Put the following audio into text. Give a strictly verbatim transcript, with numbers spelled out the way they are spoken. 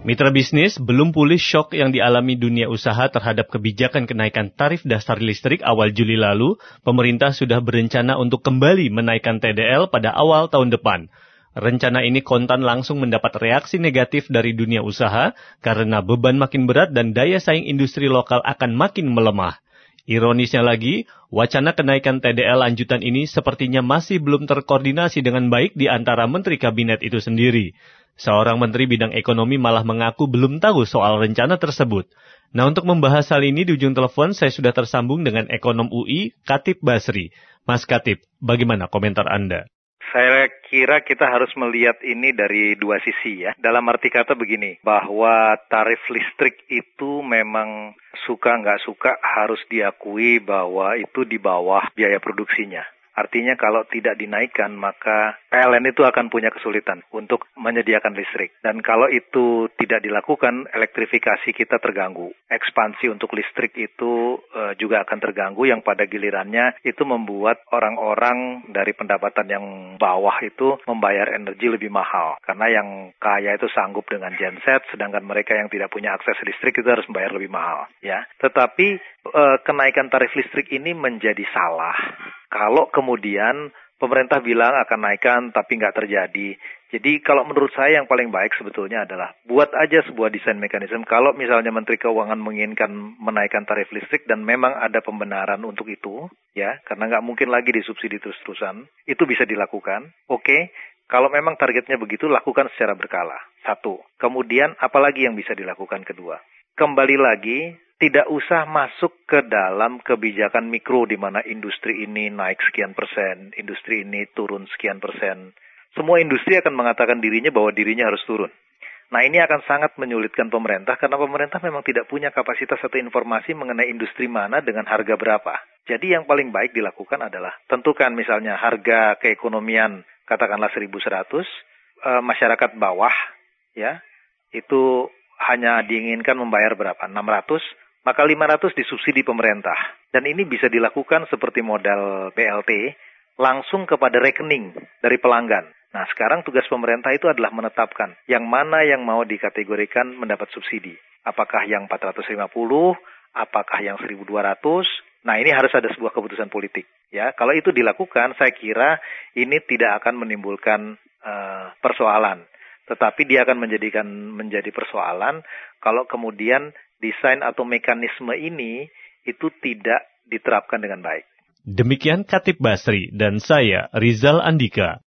Mitra bisnis, belum pulih syok yang dialami dunia usaha terhadap kebijakan kenaikan tarif dasar listrik awal Juli lalu, pemerintah sudah berencana untuk kembali menaikkan T D L pada awal tahun depan. Rencana ini kontan langsung mendapat reaksi negatif dari dunia usaha karena beban makin berat dan daya saing industri lokal akan makin melemah. Ironisnya lagi, wacana kenaikan T D L lanjutan ini sepertinya masih belum terkoordinasi dengan baik di antara menteri kabinet itu sendiri. Seorang menteri bidang ekonomi malah mengaku belum tahu soal rencana tersebut. Nah, untuk membahas hal ini di ujung telepon saya sudah tersambung dengan ekonom U I, Khatib Basri. Mas Khatib, bagaimana komentar Anda? Saya kira kita harus melihat ini dari dua sisi ya. Dalam arti kata begini, bahwa tarif listrik itu memang suka nggak suka harus diakui bahwa itu di bawah biaya produksinya. Artinya kalau tidak dinaikkan maka P L N itu akan punya kesulitan untuk menyediakan listrik. Dan kalau itu tidak dilakukan, elektrifikasi kita terganggu. Ekspansi untuk listrik itu uh, juga akan terganggu yang pada gilirannya itu membuat orang-orang dari pendapatan yang bawah itu membayar energi lebih mahal. Karena yang kaya itu sanggup dengan genset, sedangkan mereka yang tidak punya akses listrik itu harus membayar lebih mahal. Ya, tetapi uh, kenaikan tarif listrik ini menjadi salah kalau kemudian pemerintah bilang akan naikkan tapi nggak terjadi. Jadi kalau menurut saya yang paling baik sebetulnya adalah buat aja sebuah desain mekanisme. Kalau misalnya Menteri Keuangan menginginkan menaikkan tarif listrik dan memang ada pembenaran untuk itu, ya, karena nggak mungkin lagi disubsidi terus-terusan, itu bisa dilakukan. Oke, kalau memang targetnya begitu, lakukan secara berkala. Satu. Kemudian apalagi yang bisa dilakukan kedua? Kembali lagi, tidak usah masuk ke dalam kebijakan mikro di mana industri ini naik sekian persen, industri ini turun sekian persen. Semua industri akan mengatakan dirinya bahwa dirinya harus turun. Nah, ini akan sangat menyulitkan pemerintah karena pemerintah memang tidak punya kapasitas atau informasi mengenai industri mana dengan harga berapa. Jadi yang paling baik dilakukan adalah tentukan misalnya harga keekonomian katakanlah seribu seratus, e, masyarakat bawah ya itu hanya diinginkan membayar berapa? enam ratus. Maka lima ratus disubsidi pemerintah. Dan ini bisa dilakukan seperti modal B L T, langsung kepada rekening dari pelanggan. Nah, sekarang tugas pemerintah itu adalah menetapkan yang mana yang mau dikategorikan mendapat subsidi. Apakah yang empat ratus lima puluh, apakah yang seribu dua ratus. Nah, ini harus ada sebuah keputusan politik. Ya, kalau itu dilakukan, saya kira ini tidak akan menimbulkan uh, persoalan. Tetapi dia akan menjadikan menjadi persoalan kalau kemudian desain atau mekanisme ini itu tidak diterapkan dengan baik. Demikian Khatib Basri dan saya Rizal Andika.